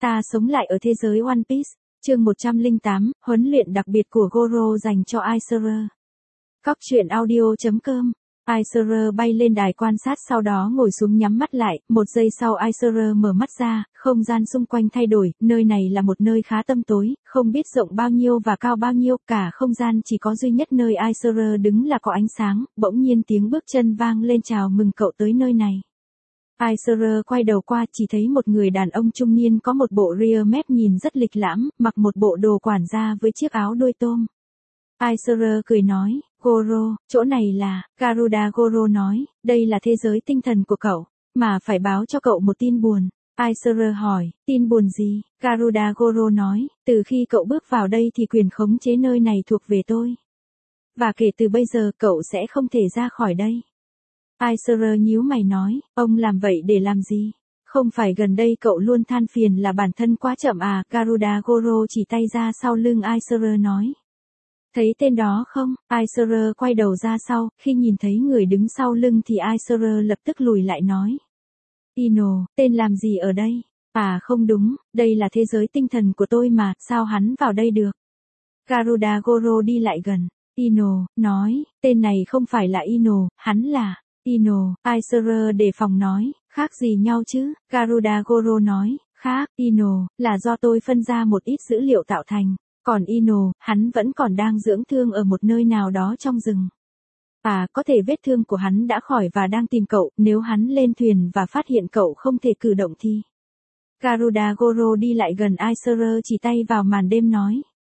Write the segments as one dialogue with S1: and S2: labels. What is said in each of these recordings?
S1: Ta sống lại ở thế giới One Piece, chương 108, huấn luyện đặc biệt của Goro dành cho Aiser. Cóc truyện audio.com. Aiser bay lên đài quan sát, sau đó ngồi xuống nhắm mắt lại, một giây sau Aiser mở mắt ra, không gian xung quanh thay đổi, nơi này là một nơi khá tăm tối, không biết rộng bao nhiêu và cao bao nhiêu, cả không gian chỉ có duy nhất nơi Aiser đứng là có ánh sáng, bỗng nhiên tiếng bước chân vang lên chào mừng cậu tới nơi này. Aiser quay đầu qua, chỉ thấy một người đàn ông trung niên có một bộ rear mép nhìn rất lịch lãm, mặc một bộ đồ quản gia với chiếc áo đuôi tôm. Aiser cười nói, Goro, chỗ này là, Garuda. Goro nói, đây là thế giới tinh thần của cậu, mà phải báo cho cậu một tin buồn. Aiser hỏi, tin buồn gì? Garuda. Goro nói, từ khi cậu bước vào đây thì quyền khống chế nơi này thuộc về tôi. Và kể từ bây giờ cậu sẽ không thể ra khỏi đây. Aiser nhíu mày nói, ông làm vậy để làm gì? Không phải gần đây cậu luôn than phiền là bản thân quá chậm à? Garuda. Goro chỉ tay ra sau lưng Aiser nói. Thấy tên đó không? Aiser quay đầu ra sau, khi nhìn thấy người đứng sau lưng thì Aiser lập tức lùi lại nói. Ino, tên làm gì ở đây? À không đúng, đây là thế giới tinh thần của tôi mà, sao hắn vào đây được? Garuda. Goro đi lại gần. Ino, nói, tên này không phải là Ino, hắn là Ino. Aiser đề phòng nói, khác gì nhau chứ? Garuda. Goro nói, khác, Ino, là do tôi phân ra một ít dữ liệu tạo thành. Còn Ino, hắn vẫn còn đang dưỡng thương ở một nơi nào đó trong rừng. À, có thể vết thương của hắn đã khỏi và đang tìm cậu, nếu hắn lên thuyền và phát hiện cậu không thể cử động thì. Garuda. Goro đi lại gần Aiser, chỉ tay vào màn đêm nói.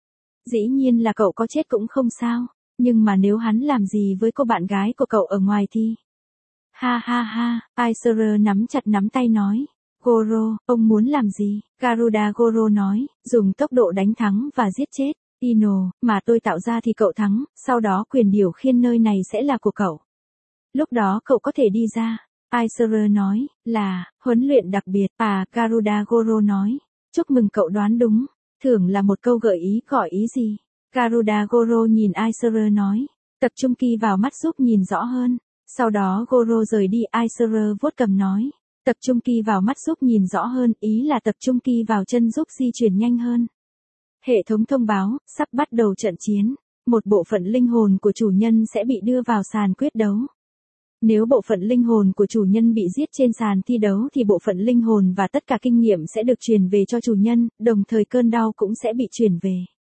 S1: Dĩ nhiên là cậu có chết cũng không sao, nhưng mà nếu hắn làm gì với cô bạn gái của cậu ở ngoài thì. Ha ha ha, Aiser nắm chặt nắm tay nói. Goro, ông muốn làm gì? Garuda. Goro nói, dùng tốc độ đánh thắng và giết chết Ino, mà tôi tạo ra thì cậu thắng, sau đó quyền điều khiển nơi này sẽ là của cậu. Lúc đó cậu có thể đi ra. Aiser nói, là, huấn luyện đặc biệt. À, Garuda. Goro nói, chúc mừng cậu đoán đúng, thưởng là một câu gợi ý, gọi ý gì? Garuda. Goro nhìn Aiser nói, tập trung kỳ vào mắt giúp nhìn rõ hơn. Sau đó Goro rời đi. Aiser vuốt cầm nói. Tập trung kỳ vào mắt giúp nhìn rõ hơn, ý là tập trung kỳ vào chân giúp di chuyển nhanh hơn. Hệ thống thông báo, sắp bắt đầu trận chiến. Một bộ phận linh hồn của chủ nhân sẽ bị đưa vào sàn quyết đấu. Nếu bộ phận linh hồn của chủ nhân bị giết trên sàn thi đấu thì bộ phận linh hồn và tất cả kinh nghiệm sẽ được truyền về cho chủ nhân, đồng thời cơn đau cũng sẽ bị truyền về.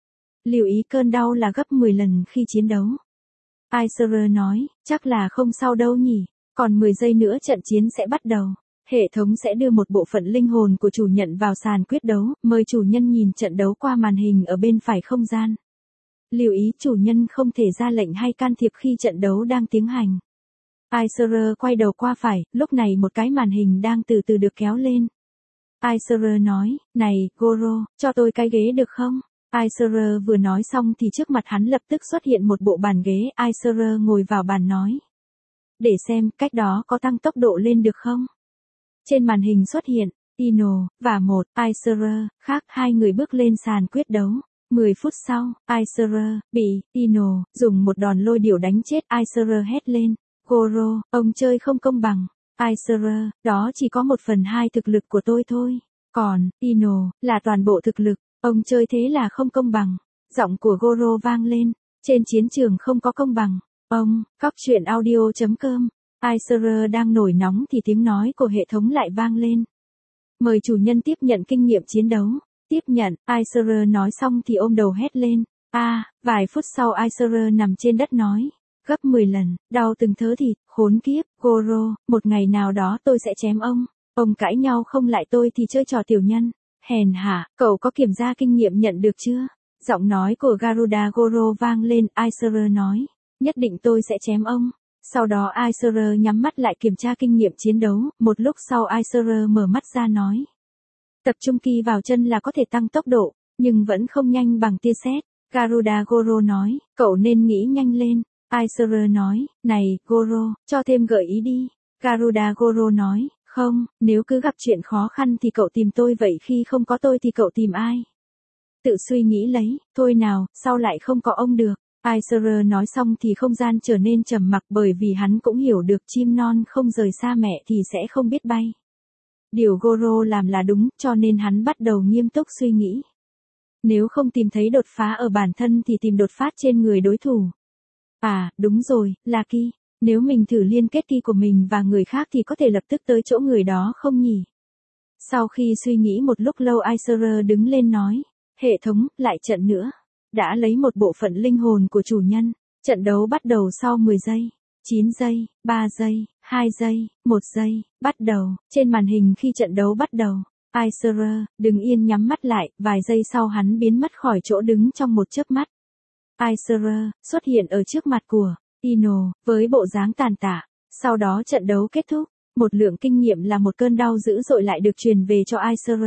S1: Lưu ý cơn đau là gấp 10 lần khi chiến đấu. Aiser nói, chắc là không sao đâu nhỉ, còn 10 giây nữa trận chiến sẽ bắt đầu. Hệ thống sẽ đưa một bộ phận linh hồn của chủ nhận vào sàn quyết đấu, mời chủ nhân nhìn trận đấu qua màn hình ở bên phải không gian. Lưu ý chủ nhân không thể ra lệnh hay can thiệp khi trận đấu đang tiến hành. Aiser quay đầu qua phải, lúc này một cái màn hình đang từ từ được kéo lên. Aiser nói, này, Goro, cho tôi cái ghế được không? Aiser vừa nói xong thì trước mặt hắn lập tức xuất hiện một bộ bàn ghế. Aiser ngồi vào bàn nói. Để xem, cách đó có tăng tốc độ lên được không? Trên màn hình xuất hiện, Ino, và một, Aiser, khác, hai người bước lên sàn quyết đấu. 10 phút sau, Aiser, bị, Ino, dùng một đòn lôi điểu đánh chết. Aiser hét lên, Goro, ông chơi không công bằng. Aiser, đó chỉ có 1/2 thực lực của tôi thôi. Còn, Ino, là toàn bộ thực lực, ông chơi thế là không công bằng. Giọng của Goro vang lên, trên chiến trường không có công bằng. Ông, cóc truyện audio.com. Aiser đang nổi nóng thì tiếng nói của hệ thống lại vang lên. Mời chủ nhân tiếp nhận kinh nghiệm chiến đấu. Tiếp nhận, Aiser nói xong thì ôm đầu hét lên. Vài phút sau Aiser nằm trên đất nói. Gấp 10 lần, đau từng thớ thịt, khốn kiếp, Goro, một ngày nào đó tôi sẽ chém ông. Ông cãi nhau không lại tôi thì chơi trò tiểu nhân. Hèn hạ, cậu có kiểm tra kinh nghiệm nhận được chưa? Giọng nói của Garuda. Goro vang lên. Aiser nói. Nhất định tôi sẽ chém ông. Sau đó Aiser nhắm mắt lại kiểm tra kinh nghiệm chiến đấu, một lúc sau Aiser mở mắt ra nói. Tập trung kỳ vào chân là có thể tăng tốc độ, nhưng vẫn không nhanh bằng tia sét. Garuda. Goro nói, cậu nên nghĩ nhanh lên. Aiser nói, này, Goro, cho thêm gợi ý đi. Garuda. Goro nói, không, nếu cứ gặp chuyện khó khăn thì cậu tìm tôi, vậy khi không có tôi thì cậu tìm ai? Tự suy nghĩ lấy, thôi nào, sao lại không có ông được? Aiser nói xong thì không gian trở nên trầm mặc, bởi vì hắn cũng hiểu được chim non không rời xa mẹ thì sẽ không biết bay. Điều Goro làm là đúng, cho nên hắn bắt đầu nghiêm túc suy nghĩ. Nếu không tìm thấy đột phá ở bản thân thì tìm đột phá trên người đối thủ. À, đúng rồi, là Ki. Nếu mình thử liên kết Ki của mình và người khác thì có thể lập tức tới chỗ người đó không nhỉ? Sau khi suy nghĩ một lúc lâu Aesir đứng lên nói. Hệ thống, lại trận nữa. Đã lấy một bộ phận linh hồn của chủ nhân. Trận đấu bắt đầu sau 10 giây. 9 giây, 3 giây, 2 giây, 1 giây, bắt đầu. Trên màn hình khi trận đấu bắt đầu. Aesir, đứng yên nhắm mắt lại, vài giây sau hắn biến mất khỏi chỗ đứng trong một chớp mắt. Aesir xuất hiện ở trước mặt của Ino, với bộ dáng tàn tạ. Sau đó trận đấu kết thúc. Một lượng kinh nghiệm là một cơn đau dữ dội lại được truyền về cho Aesir.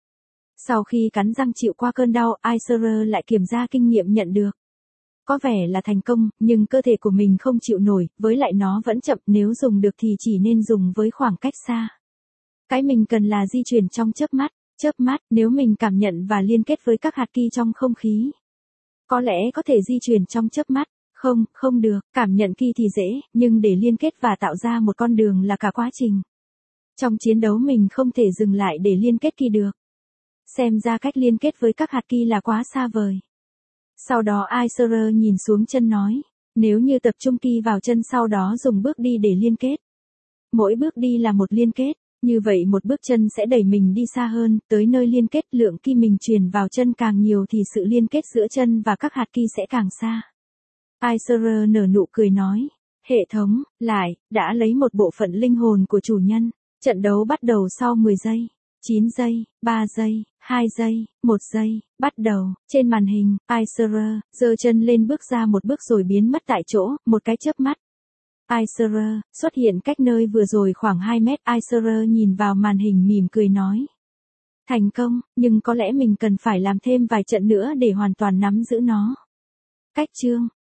S1: Sau khi cắn răng chịu qua cơn đau, Aesir lại kiểm tra kinh nghiệm nhận được. Có vẻ là thành công, nhưng cơ thể của mình không chịu nổi, với lại nó vẫn chậm, nếu dùng được thì chỉ nên dùng với khoảng cách xa. Cái mình cần là di chuyển trong chớp mắt, nếu mình cảm nhận và liên kết với các hạt ki trong không khí. Có lẽ có thể di chuyển trong chớp mắt, không được, cảm nhận ki thì dễ, nhưng để liên kết và tạo ra một con đường là cả quá trình. Trong chiến đấu mình không thể dừng lại để liên kết ki được. Xem ra cách liên kết với các hạt ki là quá xa vời. Sau đó Aesir nhìn xuống chân nói, nếu như tập trung ki vào chân sau đó dùng bước đi để liên kết. Mỗi bước đi là một liên kết, như vậy một bước chân sẽ đẩy mình đi xa hơn, tới nơi liên kết lượng ki mình truyền vào chân càng nhiều thì sự liên kết giữa chân và các hạt ki sẽ càng xa. Aesir nở nụ cười nói, hệ thống, đã lấy một bộ phận linh hồn của chủ nhân. Trận đấu bắt đầu sau 10 giây. 9 giây, 3 giây, 2 giây, 1 giây, bắt đầu. Trên màn hình, Aesir giơ chân lên bước ra một bước rồi biến mất tại chỗ, một cái chớp mắt. Aesir xuất hiện cách nơi vừa rồi khoảng 2 mét. Aesir nhìn vào màn hình mỉm cười nói. Thành công, nhưng có lẽ mình cần phải làm thêm vài trận nữa để hoàn toàn nắm giữ nó. Cách chương